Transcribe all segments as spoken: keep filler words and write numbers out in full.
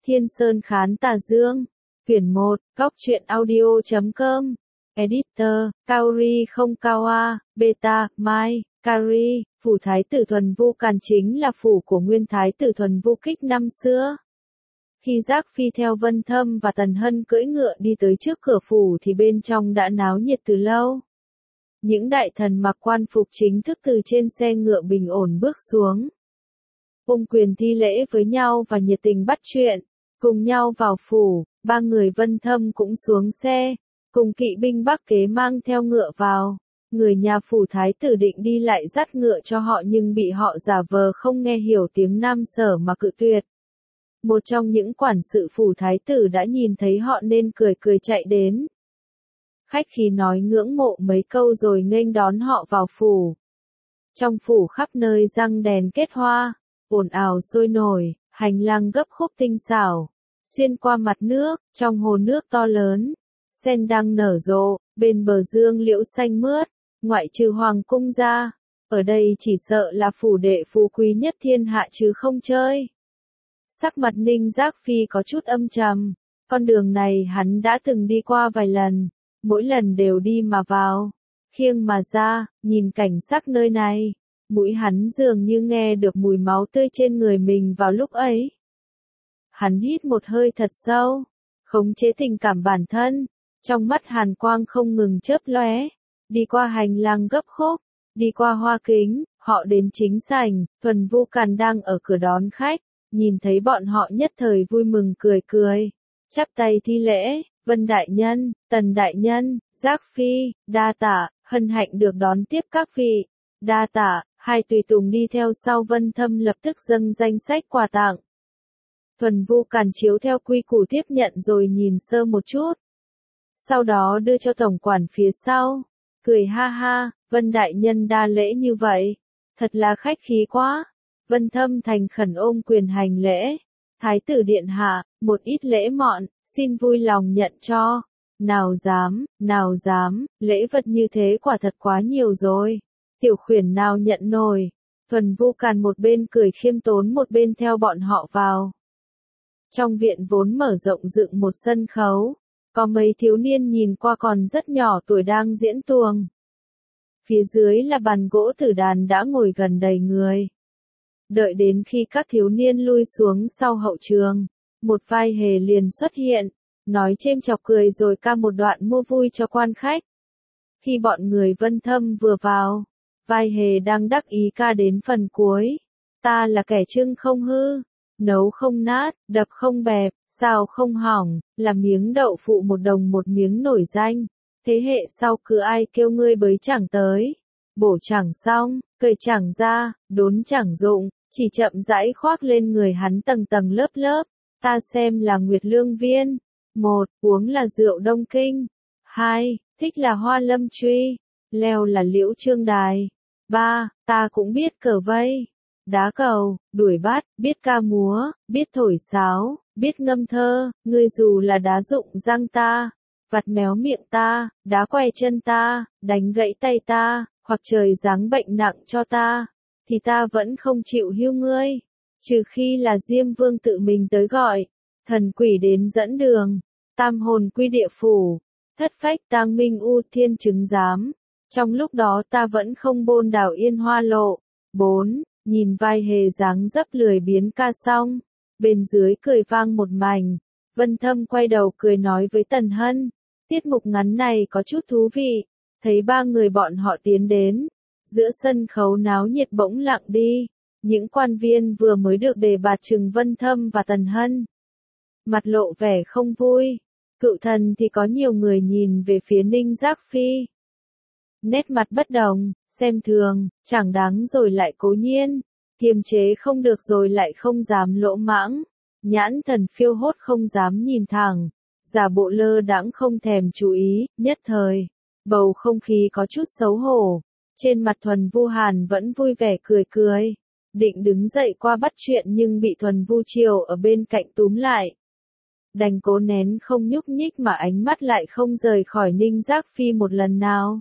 Thiên Sơn Khán Tà Dương. Quyển một, Góc truyện audio chấm com. Editor, Kaori không Kawa, Beta, Mai, Kari. Phủ Thái tử Thuần Vu Càn chính là phủ của nguyên Thái tử Thuần Vu Kích năm xưa. Khi Giác Phi theo Vân Thâm và Tần Hân cưỡi ngựa đi tới trước cửa phủ thì bên trong đã náo nhiệt từ lâu. Những đại thần mặc quan phục chính thức từ trên xe ngựa bình ổn bước xuống. Ôm quyền thi lễ với nhau và nhiệt tình bắt chuyện, cùng nhau vào phủ. Ba người Vân Thâm cũng xuống xe, cùng kỵ binh Bắc Kế mang theo ngựa vào. Người nhà phủ thái tử định đi lại dắt ngựa cho họ nhưng bị họ giả vờ không nghe hiểu tiếng Nam Sở mà cự tuyệt. Một trong những quản sự phủ thái tử đã nhìn thấy họ nên cười cười chạy đến. Khách khí nói ngưỡng mộ mấy câu rồi nghênh đón họ vào phủ. Trong phủ khắp nơi răng đèn kết hoa, ồn ào sôi nổi, hành lang gấp khúc tinh xảo. Xuyên qua mặt nước, trong hồ nước to lớn, sen đang nở rộ, bên bờ dương liễu xanh mướt, ngoại trừ hoàng cung ra, ở đây chỉ sợ là phủ đệ phú quý nhất thiên hạ chứ không chơi. Sắc mặt Ninh Giác Phi có chút âm trầm, con đường này hắn đã từng đi qua vài lần, mỗi lần đều đi mà vào, khiêng mà ra, nhìn cảnh sắc nơi này, mũi hắn dường như nghe được mùi máu tươi trên người mình vào lúc ấy. Hắn hít một hơi thật sâu, khống chế tình cảm bản thân, trong mắt hàn quang không ngừng chớp lóe, đi qua hành lang gấp khúc, đi qua hoa kính, họ đến chính sảnh, Thuần Vu Càn đang ở cửa đón khách, nhìn thấy bọn họ nhất thời vui mừng cười cười, chắp tay thi lễ, Vân Đại Nhân, Tần Đại Nhân, Giác Phi, đa tạ, hân hạnh được đón tiếp các vị, đa tạ, hai tùy tùng đi theo sau Vân Thâm lập tức dâng danh sách quà tặng. Thuần Vu Càn chiếu theo quy củ tiếp nhận rồi nhìn sơ một chút. Sau đó đưa cho tổng quản phía sau, cười ha ha, Vân Đại Nhân đa lễ như vậy, thật là khách khí quá. Vân Thâm thành khẩn ôm quyền hành lễ, Thái tử điện hạ, một ít lễ mọn, xin vui lòng nhận cho. Nào dám, nào dám, lễ vật như thế quả thật quá nhiều rồi, tiểu khuyển nào nhận nổi. Thuần Vu Càn một bên cười khiêm tốn một bên theo bọn họ vào. Trong viện vốn mở rộng dựng một sân khấu, có mấy thiếu niên nhìn qua còn rất nhỏ tuổi đang diễn tuồng. Phía dưới là bàn gỗ tử đàn đã ngồi gần đầy người. Đợi đến khi các thiếu niên lui xuống sau hậu trường, một vai hề liền xuất hiện, nói chêm chọc cười rồi ca một đoạn mua vui cho quan khách. Khi bọn người Vân Thâm vừa vào, vai hề đang đắc ý ca đến phần cuối. Ta là kẻ trưng không hư, nấu không nát, đập không bẹp, xào không hỏng, là miếng đậu phụ một đồng một miếng nổi danh. Thế hệ sau cứ ai kêu ngươi bới chẳng tới, bổ chẳng xong, cởi chẳng ra, đốn chẳng dụng, chỉ chậm rãi khoác lên người hắn tầng tầng lớp lớp. Ta xem là Nguyệt Lương Viên. Một, uống là rượu Đông Kinh. Hai, thích là Hoa Lâm Truy. Leo là Liễu Trương Đài. Ba, ta cũng biết cờ vây, đá cầu, đuổi bắt, biết ca múa, biết thổi sáo, biết ngâm thơ, ngươi dù là đá rụng răng ta, vặt méo miệng ta, đá quay chân ta, đánh gãy tay ta, hoặc trời giáng bệnh nặng cho ta, thì ta vẫn không chịu hiu ngươi, trừ khi là Diêm Vương tự mình tới gọi, thần quỷ đến dẫn đường, tam hồn quy địa phủ, thất phách tang minh u thiên chứng giám, trong lúc đó ta vẫn không bôn đảo yên hoa lộ. Bốn, nhìn vai hề dáng dấp lười biếng ca xong, bên dưới cười vang một mảnh, Vân Thâm quay đầu cười nói với Tần Hân, tiết mục ngắn này có chút thú vị, thấy ba người bọn họ tiến đến, giữa sân khấu náo nhiệt bỗng lặng đi, những quan viên vừa mới được đề bạt trừng Vân Thâm và Tần Hân. Mặt lộ vẻ không vui, cựu thần thì có nhiều người nhìn về phía Ninh Giác Phi. Nét mặt bất đồng, xem thường, chẳng đáng rồi lại cố nhiên, kiềm chế không được rồi lại không dám lỗ mãng, nhãn thần phiêu hốt không dám nhìn thẳng, giả bộ lơ đãng không thèm chú ý, nhất thời, bầu không khí có chút xấu hổ, trên mặt Thuần Vu Hàn vẫn vui vẻ cười cười, định đứng dậy qua bắt chuyện nhưng bị Thuần Vu Triều ở bên cạnh túm lại. Đành cố nén không nhúc nhích mà ánh mắt lại không rời khỏi Ninh Giác Phi một lần nào.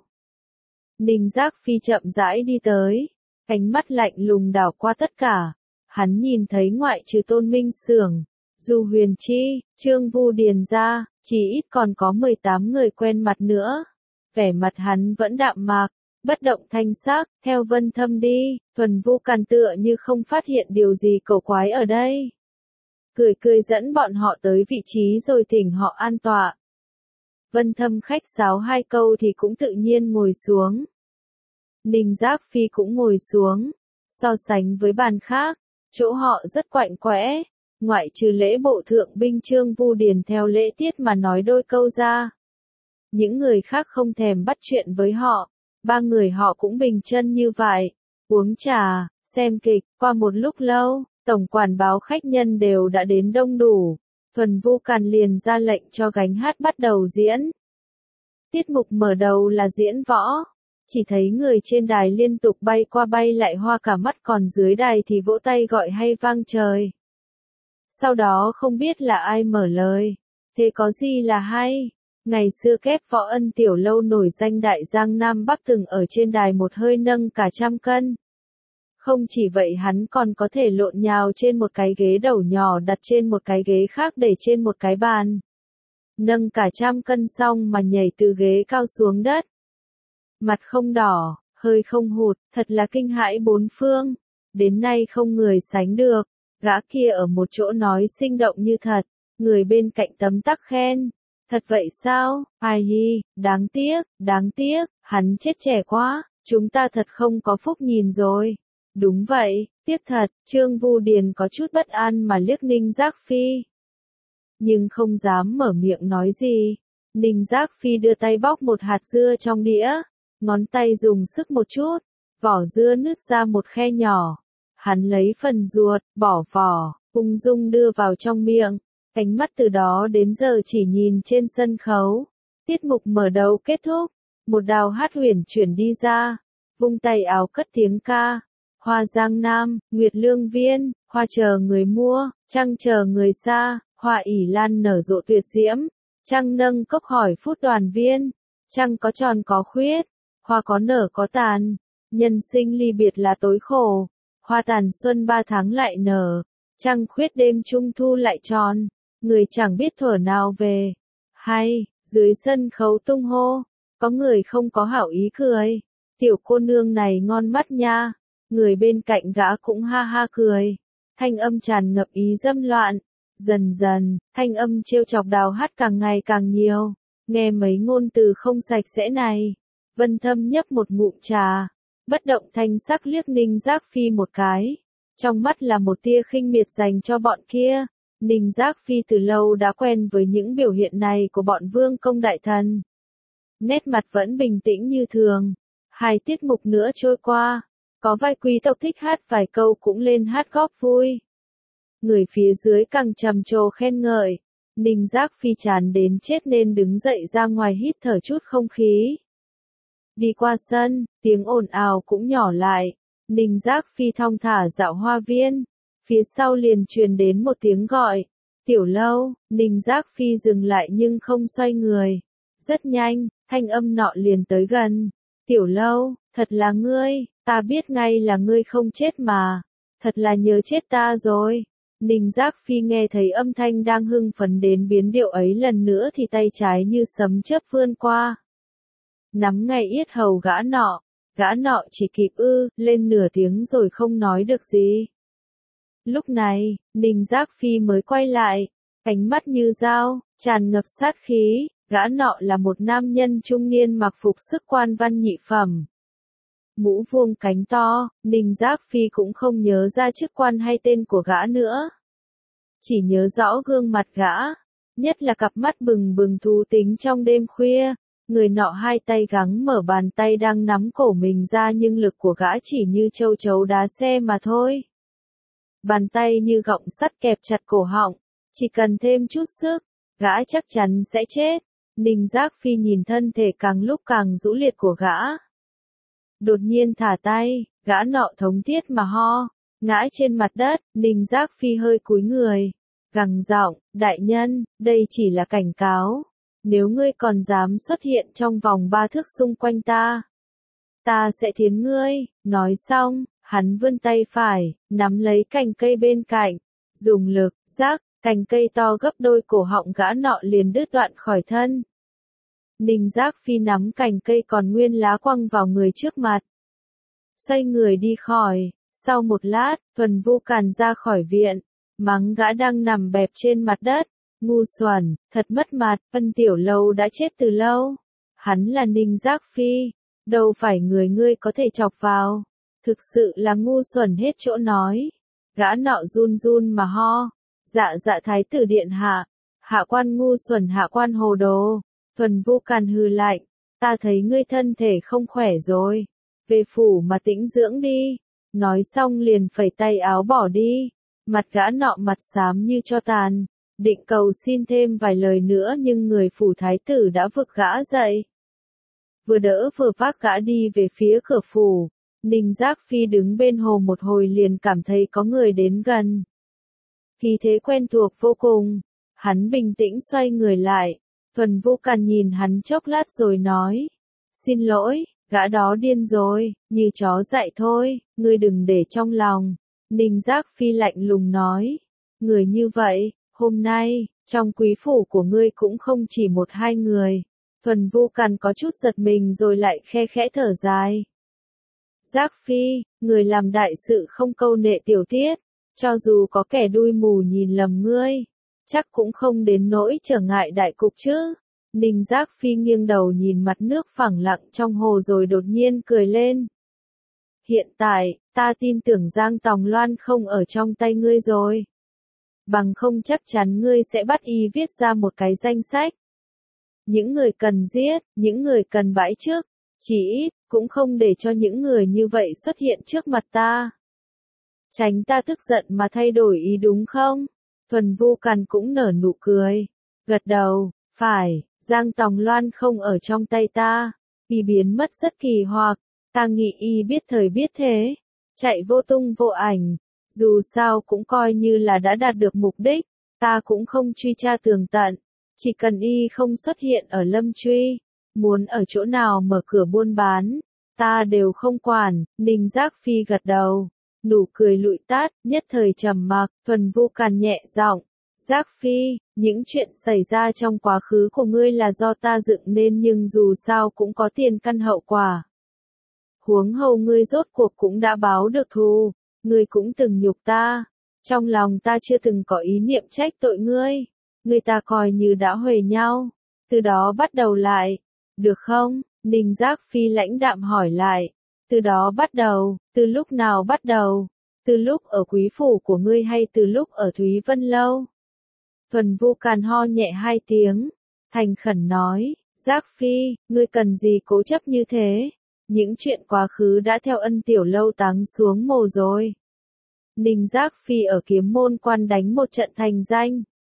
Ninh Giác Phi chậm rãi đi tới, ánh mắt lạnh lùng đảo qua tất cả, hắn nhìn thấy ngoại trừ Tôn Minh Xưởng, Du Huyền Chi, Trương Vu Điền ra, chỉ ít còn có mười tám người quen mặt nữa. Vẻ mặt hắn vẫn đạm mạc, bất động thanh sắc, theo Vân Thâm đi, Thuần Vu Càn tựa như không phát hiện điều gì cổ quái ở đây. Cười cười dẫn bọn họ tới vị trí rồi thỉnh họ an tọa. Vân Thâm khách sáo hai câu thì cũng tự nhiên ngồi xuống. Ninh Giác Phi cũng ngồi xuống. So sánh với bàn khác, chỗ họ rất quạnh quẽ, ngoại trừ lễ bộ thượng binh Trương Vu Điền theo lễ tiết mà nói đôi câu ra. Những người khác không thèm bắt chuyện với họ, ba người họ cũng bình chân như vậy, uống trà, xem kịch, qua một lúc lâu, tổng quản báo khách nhân đều đã đến đông đủ, Thuần Vu Càn liền ra lệnh cho gánh hát bắt đầu diễn. Tiết mục mở đầu là diễn võ. Chỉ thấy người trên đài liên tục bay qua bay lại hoa cả mắt, còn dưới đài thì vỗ tay gọi hay vang trời. Sau đó không biết là ai mở lời. Thế có gì là hay? Ngày xưa Kép Võ Ân Tiểu Lâu nổi danh đại giang Nam Bắc từng ở trên đài một hơi nâng cả trăm cân. Không chỉ vậy hắn còn có thể lộn nhào trên một cái ghế đầu nhỏ đặt trên một cái ghế khác để trên một cái bàn. Nâng cả trăm cân xong mà nhảy từ ghế cao xuống đất. Mặt không đỏ, hơi không hụt, thật là kinh hãi bốn phương. Đến nay không người sánh được. Gã kia ở một chỗ nói sinh động như thật. Người bên cạnh tấm tắc khen. Thật vậy sao? Ai hi, đáng tiếc, đáng tiếc, hắn chết trẻ quá. Chúng ta thật không có phúc nhìn rồi. Đúng vậy, tiếc thật. Trương Vu Điền có chút bất an mà liếc Ninh Giác Phi. Nhưng không dám mở miệng nói gì. Ninh Giác Phi đưa tay bóc một hạt dưa trong đĩa. Ngón tay dùng sức một chút, vỏ dưa nứt ra một khe nhỏ. Hắn lấy phần ruột, bỏ vỏ, ung dung đưa vào trong miệng. Ánh mắt từ đó đến giờ chỉ nhìn trên sân khấu. Tiết mục mở đầu kết thúc, một đào hát huyền chuyển đi ra, vung tay áo cất tiếng ca. Hoa Giang Nam, Nguyệt Lương Viên, hoa chờ người mua, trăng chờ người xa, hoa ỉ lan nở rộ tuyệt diễm, trăng nâng cốc hỏi phút đoàn viên, trăng có tròn có khuyết. Hoa có nở có tàn, nhân sinh ly biệt là tối khổ, hoa tàn xuân ba tháng lại nở, trăng khuyết đêm trung thu lại tròn, người chẳng biết thuở nào về. Hay, dưới sân khấu tung hô, có người không có hảo ý cười, tiểu cô nương này ngon mắt nha, người bên cạnh gã cũng ha ha cười, thanh âm tràn ngập ý dâm loạn, dần dần, thanh âm trêu chọc đào hát càng ngày càng nhiều, nghe mấy ngôn từ không sạch sẽ này. Vân Thâm nhấp một ngụm trà, bất động thanh sắc liếc Ninh Giác Phi một cái. Trong mắt là một tia khinh miệt dành cho bọn kia. Ninh Giác Phi từ lâu đã quen với những biểu hiện này của bọn vương công đại thần. Nét mặt vẫn bình tĩnh như thường. Hai tiết mục nữa trôi qua, có vài quý tộc thích hát vài câu cũng lên hát góp vui. Người phía dưới càng trầm trồ khen ngợi. Ninh Giác Phi chán đến chết nên đứng dậy ra ngoài hít thở chút không khí. Đi qua sân, tiếng ồn ào cũng nhỏ lại. Ninh Giác Phi thong thả dạo hoa viên. Phía sau liền truyền đến một tiếng gọi. Tiểu Lâu, Ninh Giác Phi dừng lại nhưng không xoay người. Rất nhanh, thanh âm nọ liền tới gần. Tiểu Lâu, thật là ngươi, ta biết ngay là ngươi không chết mà. Thật là nhớ chết ta rồi. Ninh Giác Phi nghe thấy âm thanh đang hưng phấn đến biến điệu ấy lần nữa thì tay trái như sấm chớp vươn qua. Nắm ngay yết hầu gã nọ, gã nọ chỉ kịp ư, lên nửa tiếng rồi không nói được gì. Lúc này, Ninh Giác Phi mới quay lại, ánh mắt như dao, tràn ngập sát khí, gã nọ là một nam nhân trung niên mặc phục sức quan văn nhị phẩm. Mũ vuông cánh to, Ninh Giác Phi cũng không nhớ ra chức quan hay tên của gã nữa. Chỉ nhớ rõ gương mặt gã, nhất là cặp mắt bừng bừng thú tính trong đêm khuya. Người nọ hai tay gắng mở bàn tay đang nắm cổ mình ra nhưng lực của gã chỉ như châu chấu đá xe mà thôi. Bàn tay như gọng sắt kẹp chặt cổ họng, chỉ cần thêm chút sức, gã chắc chắn sẽ chết. Ninh Giác Phi nhìn thân thể càng lúc càng rũ liệt của gã. Đột nhiên thả tay, gã nọ thống thiết mà ho, ngã trên mặt đất, Ninh Giác Phi hơi cúi người, gằn giọng, đại nhân, đây chỉ là cảnh cáo. Nếu ngươi còn dám xuất hiện trong vòng ba thước xung quanh ta, ta sẽ thiến ngươi. Nói xong, hắn vươn tay phải, nắm lấy cành cây bên cạnh, dùng lực, rắc, cành cây to gấp đôi cổ họng gã nọ liền đứt đoạn khỏi thân. Ninh Giác Phi nắm cành cây còn nguyên lá quăng vào người trước mặt. Xoay người đi khỏi, sau một lát, Thuần Vu Càn ra khỏi viện, mắng gã đang nằm bẹp trên mặt đất, ngu xuẩn, thật mất mặt, Ân Tiểu Lâu đã chết từ lâu. Hắn là Ninh Giác Phi, đâu phải người ngươi có thể chọc vào, thực sự là ngu xuẩn hết chỗ nói. Gã nọ run run mà ho, dạ dạ thái tử điện hạ, hạ quan ngu xuẩn hạ quan hồ đồ. Thuần Vu Càn hừ lạnh, ta thấy ngươi thân thể không khỏe rồi, về phủ mà tĩnh dưỡng đi. Nói xong liền phẩy tay áo bỏ đi, mặt gã nọ mặt xám như tro tàn, định cầu xin thêm vài lời nữa nhưng người phủ thái tử đã vực gã dậy. Vừa đỡ vừa vác gã đi về phía cửa phủ, Ninh Giác Phi đứng bên hồ một hồi liền cảm thấy có người đến gần. Khí thế quen thuộc vô cùng, hắn bình tĩnh xoay người lại, Thuần Vu Càn nhìn hắn chốc lát rồi nói, xin lỗi, gã đó điên rồi, như chó dại thôi, ngươi đừng để trong lòng. Ninh Giác Phi lạnh lùng nói, người như vậy, hôm nay, trong quý phủ của ngươi cũng không chỉ một hai người. Thuần Vu Càn có chút giật mình rồi lại khe khẽ thở dài. Giác Phi, người làm đại sự không câu nệ tiểu tiết, cho dù có kẻ đuôi mù nhìn lầm ngươi, chắc cũng không đến nỗi trở ngại đại cục chứ. Ninh Giác Phi nghiêng đầu nhìn mặt nước phẳng lặng trong hồ rồi đột nhiên cười lên. Hiện tại, ta tin tưởng Giang Tòng Loan không ở trong tay ngươi rồi. Bằng không chắc chắn ngươi sẽ bắt y viết ra một cái danh sách. Những người cần giết, những người cần bãi trước, chỉ ít, cũng không để cho những người như vậy xuất hiện trước mặt ta. Tránh ta tức giận mà thay đổi ý đúng không? Thuần Vu Càn cũng nở nụ cười, gật đầu, phải, Giang Tòng Loan không ở trong tay ta, y biến mất rất kỳ hoặc, ta nghĩ y biết thời biết thế, chạy vô tung vô ảnh, dù sao cũng coi như là đã đạt được mục đích, ta cũng không truy tra tường tận, chỉ cần y không xuất hiện ở Lâm Truy, muốn ở chỗ nào mở cửa buôn bán, ta đều không quản. Ninh Giác Phi gật đầu, nụ cười lụi tát, nhất thời trầm mặc. Thuần Vu Càn nhẹ giọng, Giác Phi, những chuyện xảy ra trong quá khứ của ngươi là do ta dựng nên nhưng dù sao cũng có tiền căn hậu quả. Huống hồ ngươi rốt cuộc cũng đã báo được thù, ngươi cũng từng nhục ta, trong lòng ta chưa từng có ý niệm trách tội ngươi, người ta coi như đã huề nhau, từ đó bắt đầu lại, được không? Ninh Giác Phi lãnh đạm hỏi lại, từ đó bắt đầu, từ lúc nào bắt đầu, từ lúc ở quý phủ của ngươi hay từ lúc ở Thúy Vân Lâu? Thuần Vu Càn ho nhẹ hai tiếng, thành khẩn nói, Giác Phi, ngươi cần gì cố chấp như thế, những chuyện quá khứ đã theo Ân Tiểu Lâu táng xuống mồ rồi. Ninh Giác Phi ở Kiếm Môn Quan đánh một trận thành danh,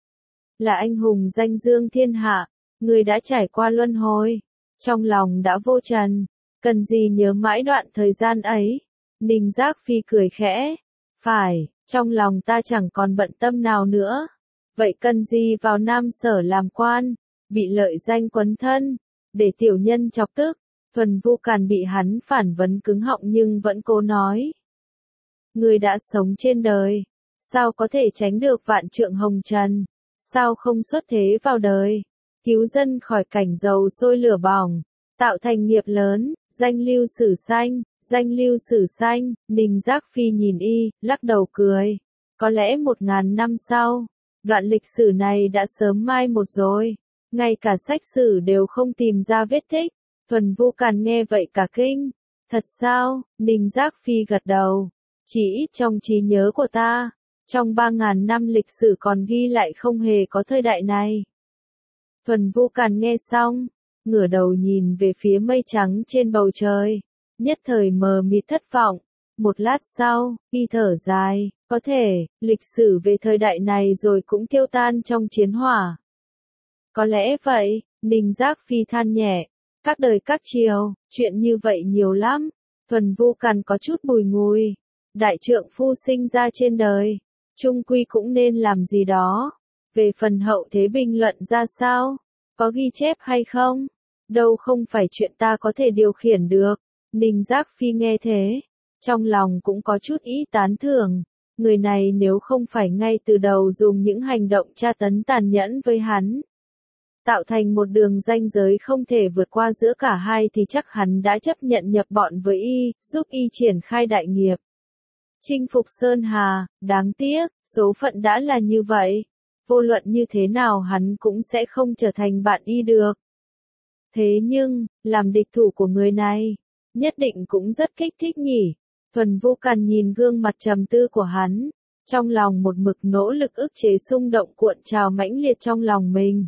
là anh hùng danh dương thiên hạ, người đã trải qua luân hồi, trong lòng đã vô trần, cần gì nhớ mãi đoạn thời gian ấy. Ninh Giác Phi cười khẽ, phải, trong lòng ta chẳng còn bận tâm nào nữa, vậy cần gì vào Nam Sở làm quan, bị lợi danh quấn thân, để tiểu nhân chọc tức. Thuần Vu Càn bị hắn phản vấn cứng họng nhưng vẫn cố nói. Người đã sống trên đời, sao có thể tránh được vạn trượng hồng trần, sao không xuất thế vào đời, cứu dân khỏi cảnh dầu sôi lửa bỏng, tạo thành nghiệp lớn, danh lưu sử xanh, danh lưu sử xanh. Ninh Giác Phi nhìn y, lắc đầu cười, có lẽ một ngàn năm sau, đoạn lịch sử này đã sớm mai một rồi, ngay cả sách sử đều không tìm ra vết tích. Thuần Vu Càn nghe vậy cả kinh, thật sao? Ninh Giác Phi gật đầu, chỉ ít trong trí nhớ của ta, trong ba ngàn năm lịch sử còn ghi lại không hề có thời đại này. Thuần Vu Càn nghe xong, ngửa đầu nhìn về phía mây trắng trên bầu trời, nhất thời mờ mịt thất vọng, một lát sau, y thở dài, có thể, lịch sử về thời đại này rồi cũng tiêu tan trong chiến hỏa. Có lẽ vậy, Ninh Giác Phi than nhẹ. Các đời các triều, chuyện như vậy nhiều lắm. Thuần Vu Càn có chút bùi ngùi. Đại trượng phu sinh ra trên đời, chung quy cũng nên làm gì đó. Về phần hậu thế bình luận ra sao, có ghi chép hay không, đâu không phải chuyện ta có thể điều khiển được. Ninh Giác Phi nghe thế, trong lòng cũng có chút ý tán thưởng. Người này nếu không phải ngay từ đầu dùng những hành động tra tấn tàn nhẫn với hắn, tạo thành một đường ranh giới không thể vượt qua giữa cả hai thì chắc hắn đã chấp nhận nhập bọn với y, giúp y triển khai đại nghiệp. Chinh phục Sơn Hà, đáng tiếc, số phận đã là như vậy. Vô luận như thế nào hắn cũng sẽ không trở thành bạn y được. Thế nhưng, làm địch thủ của người này, nhất định cũng rất kích thích nhỉ. Thuần Vu Càn nhìn gương mặt trầm tư của hắn, trong lòng một mực nỗ lực ức chế xung động cuộn trào mãnh liệt trong lòng mình.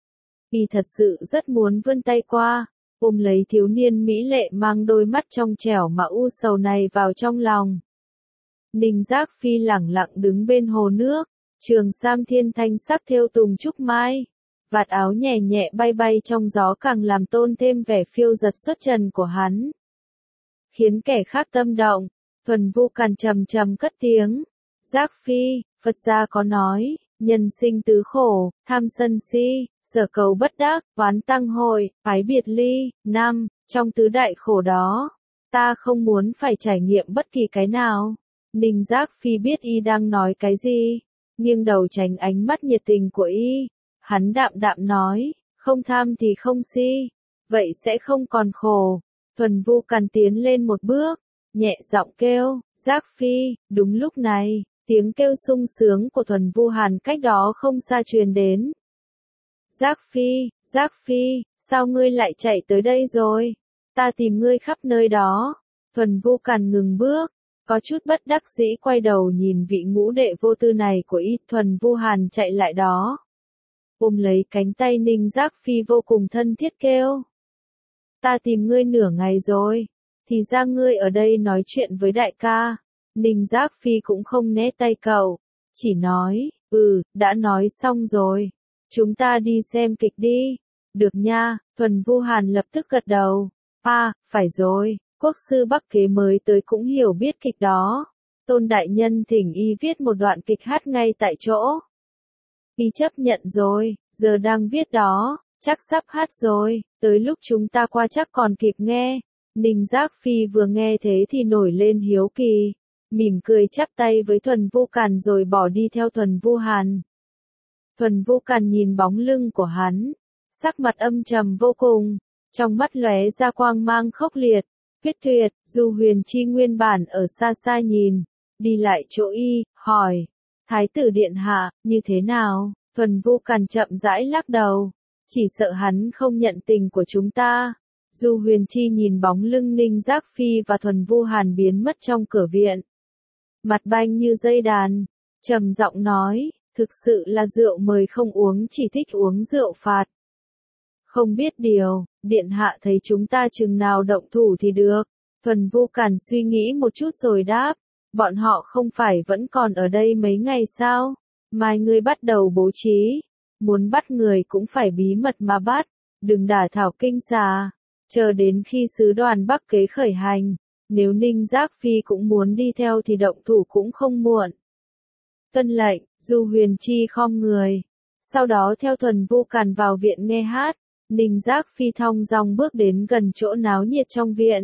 Y thật sự rất muốn vươn tay qua, ôm lấy thiếu niên mỹ lệ mang đôi mắt trong trẻo mà u sầu này vào trong lòng. Ninh Giác Phi lẳng lặng đứng bên hồ nước, trường sam thiên thanh sắc thêu tùng trúc mai, vạt áo nhẹ nhẹ bay bay trong gió càng làm tôn thêm vẻ phiêu giật xuất trần của hắn. Khiến kẻ khác tâm động, Thuần Vu Càn trầm trầm cất tiếng, Giác Phi, Phật gia có nói, nhân sinh tứ khổ, tham sân si, sở cầu bất đắc, oán tăng hội, ái biệt ly, năm, trong tứ đại khổ đó, ta không muốn phải trải nghiệm bất kỳ cái nào. Ninh Giác Phi biết y đang nói cái gì, nghiêng đầu tránh ánh mắt nhiệt tình của y, hắn đạm đạm nói, không tham thì không si, vậy sẽ không còn khổ. Thuần Vu Càn tiến lên một bước, nhẹ giọng kêu, Giác Phi, đúng lúc này, tiếng kêu sung sướng của Thuần Vu Hàn cách đó không xa truyền đến. Giác Phi, Giác Phi, sao ngươi lại chạy tới đây rồi? Ta tìm ngươi khắp nơi đó. Thuần Vu Càn ngừng bước, có chút bất đắc dĩ quay đầu nhìn vị ngũ đệ vô tư này của y. Thuần Vu Hàn chạy lại đó, ôm lấy cánh tay Ninh Giác Phi vô cùng thân thiết kêu. Ta tìm ngươi nửa ngày rồi, thì ra ngươi ở đây nói chuyện với đại ca. Ninh Giác Phi cũng không né tay cậu, chỉ nói, ừ, đã nói xong rồi, chúng ta đi xem kịch đi. Được nha. Thuần Vu Hàn lập tức gật đầu. À, phải rồi, quốc sư Bắc Kế mới tới cũng hiểu biết kịch đó. Tôn đại nhân thỉnh y viết một đoạn kịch hát ngay tại chỗ. Y chấp nhận rồi, giờ đang viết đó, chắc sắp hát rồi, tới lúc chúng ta qua chắc còn kịp nghe. Ninh Giác Phi vừa nghe thế thì nổi lên hiếu kỳ, mỉm cười chắp tay với Thuần Vu Càn rồi bỏ đi theo Thuần Vu Hàn. Thuần Vu Càn nhìn bóng lưng của hắn, sắc mặt âm trầm vô cùng, trong mắt lóe ra quang mang khốc liệt. Huyết Tuyệt, Du Huyền Chi nguyên bản ở xa xa nhìn, đi lại chỗ y, hỏi, Thái tử điện hạ, như thế nào? Thuần Vu Càn chậm rãi lắc đầu, chỉ sợ hắn không nhận tình của chúng ta. Du Huyền Chi nhìn bóng lưng Ninh Giác Phi và Thuần Vu Hàn biến mất trong cửa viện, mặt banh như dây đàn, trầm giọng nói, thực sự là rượu mời không uống, chỉ thích uống rượu phạt. Không biết điều, điện hạ thấy chúng ta chừng nào động thủ thì được. Thuần Vu Càn suy nghĩ một chút rồi đáp, bọn họ không phải vẫn còn ở đây mấy ngày sao? Mai ngươi bắt đầu bố trí, muốn bắt người cũng phải bí mật mà bắt, đừng đả thảo kinh xà, chờ đến khi sứ đoàn Bắc Kế khởi hành, nếu Ninh Giác Phi cũng muốn đi theo thì động thủ cũng không muộn. Tuân lệnh. Du Huyền Chi khom người, sau đó theo Thuần Vu Càn vào viện nghe hát. Ninh Giác Phi thong dong bước đến gần chỗ náo nhiệt trong viện.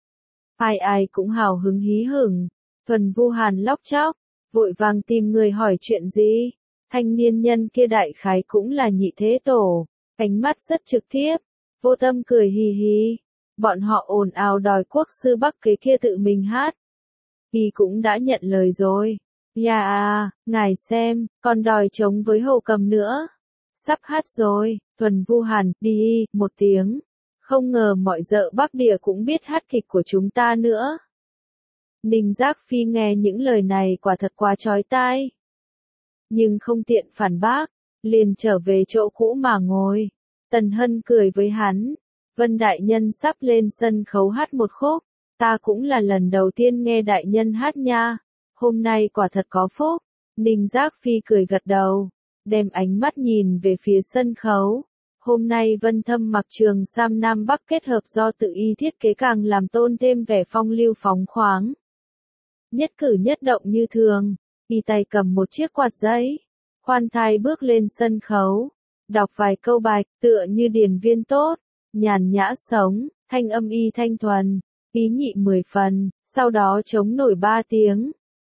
Ai ai cũng hào hứng hí hửng. Thuần Vu Hàn lóc chóc, vội vàng tìm người hỏi chuyện gì. Thanh niên nhân kia đại khái cũng là Nhị Thế Tổ, ánh mắt rất trực tiếp, vô tâm cười hì hì. Bọn họ ồn ào đòi quốc sư Bắc Kế kia tự mình hát. Y cũng đã nhận lời rồi. Dạ à, ngài xem, còn đòi chống với Hồ Cầm nữa. Sắp hát rồi. Thuần Vu Hàn, đi, một tiếng. Không ngờ mọi dợ Bắc Địa cũng biết hát kịch của chúng ta nữa. Ninh Giác Phi nghe những lời này quả thật quá chói tai. Nhưng không tiện phản bác, liền trở về chỗ cũ mà ngồi. Tần Hân cười với hắn. Vân đại nhân sắp lên sân khấu hát một khúc. Ta cũng là lần đầu tiên nghe đại nhân hát nha. Hôm nay quả thật có phúc. Ninh Giác Phi cười gật đầu, đem ánh mắt nhìn về phía sân khấu. Hôm nay Vân Thâm mặc trường sam Nam Bắc kết hợp do tự y thiết kế càng làm tôn thêm vẻ phong lưu phóng khoáng. Nhất cử nhất động như thường, y tay cầm một chiếc quạt giấy, khoan thai bước lên sân khấu, đọc vài câu bài, tựa như điển viên tốt, nhàn nhã sống, thanh âm y thanh thuần, ý nhị mười phần, sau đó chống nổi ba tiếng,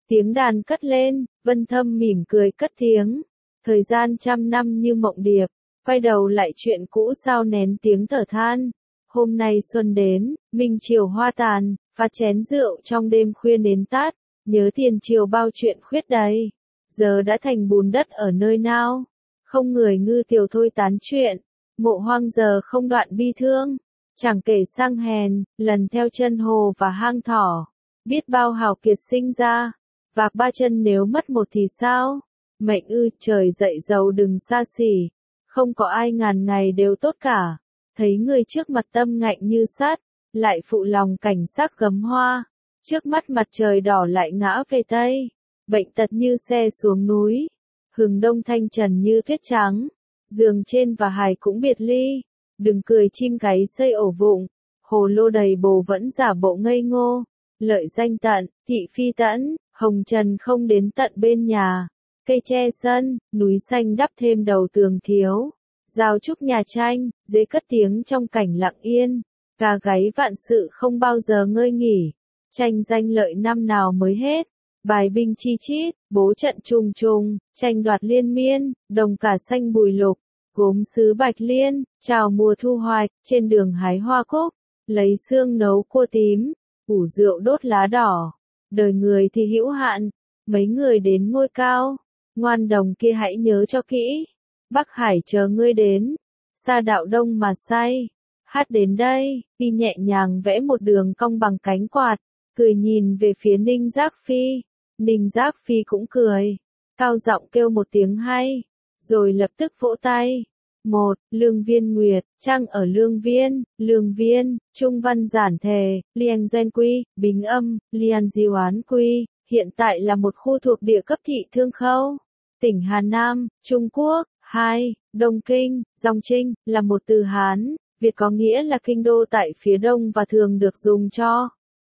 Tiếng đàn cất lên, Vân Thâm mỉm cười cất tiếng. Thời gian trăm năm như mộng điệp, quay đầu lại chuyện cũ sao nén tiếng thở than. Hôm nay xuân đến, minh chiều hoa tàn, pha chén rượu trong đêm khuya nến tắt, nhớ tiền triều bao chuyện khuyết đầy. Giờ đã thành bùn đất ở nơi nào, không người ngư tiều thôi tán chuyện, mộ hoang giờ không đoạn bi thương, chẳng kể sang hèn, lần theo chân hồ và hang thỏ, biết bao hào kiệt sinh ra, vạc ba chân nếu mất một thì sao, mệnh ư trời dậy giàu đừng xa xỉ, không có ai ngàn ngày đều tốt cả, thấy người trước mặt tâm ngạnh như sắt, lại phụ lòng cảnh sắc gấm hoa, trước mắt mặt trời đỏ lại ngã về tây. Bệnh tật như xe xuống núi, hừng đông thanh trần như tuyết trắng, giường trên và hài cũng biệt ly, đừng cười chim gáy xây ổ vụng, hồ lô đầy bồ vẫn giả bộ ngây ngô, lợi danh tận, thị phi tẫn, hồng trần không đến tận bên nhà, cây tre sân, núi xanh đắp thêm đầu tường thiếu, rào trúc nhà tranh, dế cất tiếng trong cảnh lặng yên, gà gáy vạn sự không bao giờ ngơi nghỉ, tranh danh lợi năm nào mới hết. Bài binh chi chít, bố trận trùng trùng, tranh đoạt liên miên, đồng cả xanh bùi lục, gốm sứ bạch liên, chào mùa thu hoạch, trên đường hái hoa cúc, lấy xương nấu cua tím, ủ rượu đốt lá đỏ. Đời người thì hữu hạn, mấy người đến ngôi cao, ngoan đồng kia hãy nhớ cho kỹ, Bắc Hải chờ ngươi đến, xa đạo đông mà say, hát đến đây, đi nhẹ nhàng vẽ một đường cong bằng cánh quạt, cười nhìn về phía Ninh Giác Phi. Ninh Giác Phi cũng cười, cao giọng kêu một tiếng hay, rồi lập tức vỗ tay. Một, Lương Viên Nguyệt, Trăng ở Lương Viên, Lương Viên, Trung văn giản thề, Liang Gen Quy, Bính âm, Lian Di Oán Quy, hiện tại là một khu thuộc địa cấp thị Thương Khâu, tỉnh Hà Nam, Trung Quốc. Hai, Đông Kinh, Dòng Trinh, là một từ Hán, Việt có nghĩa là kinh đô tại phía đông và thường được dùng cho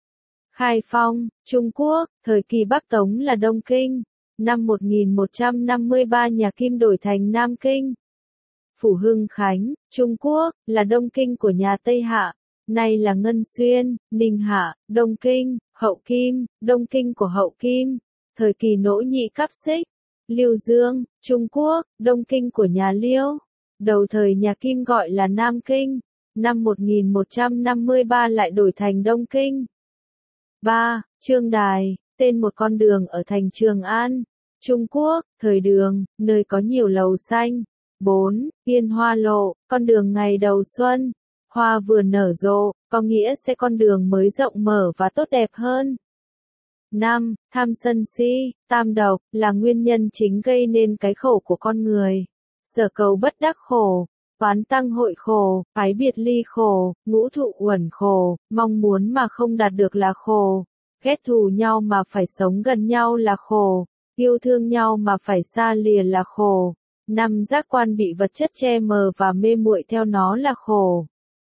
Khai Phong, Trung Quốc, thời kỳ Bắc Tống là Đông Kinh, năm một nghìn một trăm năm mươi ba nhà Kim đổi thành Nam Kinh. Phủ Hưng Khánh, Trung Quốc, là Đông Kinh của nhà Tây Hạ, nay là Ngân Xuyên, Ninh Hạ, Đông Kinh, Hậu Kim, Đông Kinh của Hậu Kim, thời kỳ Nỗ Nhị Cáp Xích. Liêu Dương, Trung Quốc, Đông Kinh của nhà Liêu, đầu thời nhà Kim gọi là Nam Kinh, năm một nghìn một trăm năm mươi ba lại đổi thành Đông Kinh. Ba, Trương Đài, tên một con đường ở thành Trường An, Trung Quốc, thời Đường, nơi có nhiều lầu xanh. Bốn, Yên Hoa Lộ, con đường ngày đầu xuân, hoa vừa nở rộ, có nghĩa sẽ con đường mới rộng mở và tốt đẹp hơn. Năm, Tham sân si, tam độc, là nguyên nhân chính gây nên cái khổ của con người. Sở cầu bất đắc khổ, oán tăng hội khổ, phái biệt ly khổ, ngũ thụ uẩn khổ, mong muốn mà không đạt được là khổ, ghét thù nhau mà phải sống gần nhau là khổ, yêu thương nhau mà phải xa lìa là khổ. Năm, giác quan bị vật chất che mờ và mê muội theo nó là khổ.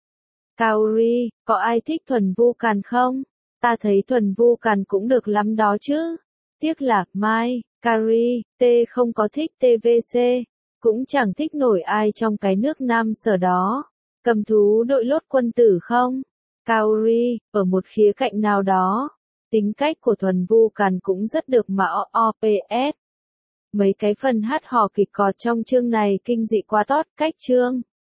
Kaori, có ai thích Thuần Vu Càn không? Ta thấy Thuần Vu Càn cũng được lắm đó chứ. Tiếc là, Mai, Kari, T không có thích tê vê xê, cũng chẳng thích nổi ai trong cái nước Nam Sở đó. Cầm thú đội lốt quân tử không? Kaori, ở một khía cạnh nào đó, tính cách của Thuần Vu Càn cũng rất được mà o pê ét. Mấy cái phần hát hò kịch cọt trong chương này kinh dị quá tót, cách chương.